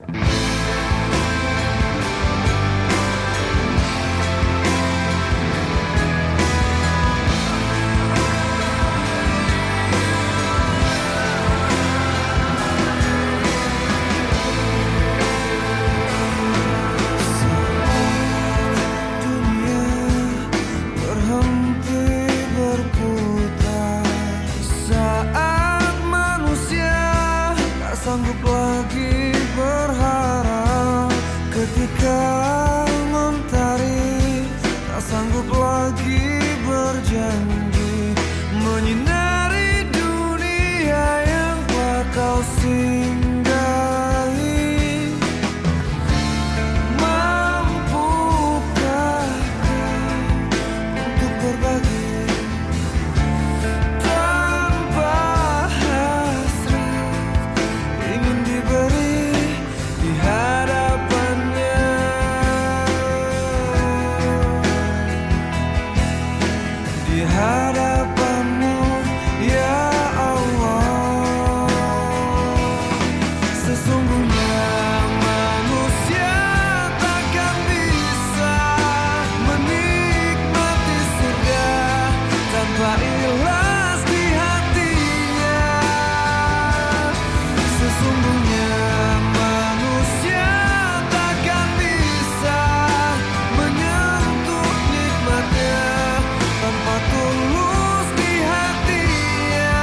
Sanggup lagi berharap ketika mentari, tak sanggup lagi berjanji menyinari dunia yang telah kau singgahi. Mampukah kau untuk berbagi di hadapanmu, ya Allah? Sesungguhnya manusia takkan bisa menikmati surga tanpa ikhlas di hatinya. Sesungguhnya manusia takkan bisa menyentuh nikmatnya tanpa tulus di hatinya.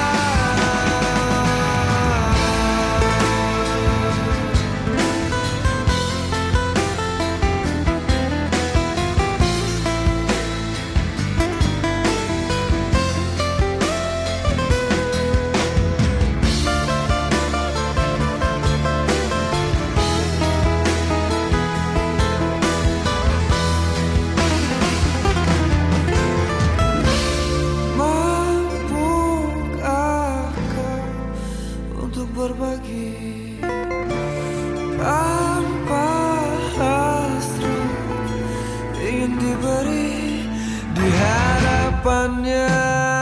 Untuk berbagi tanpa hasrat, ingin diberi di hadapannya.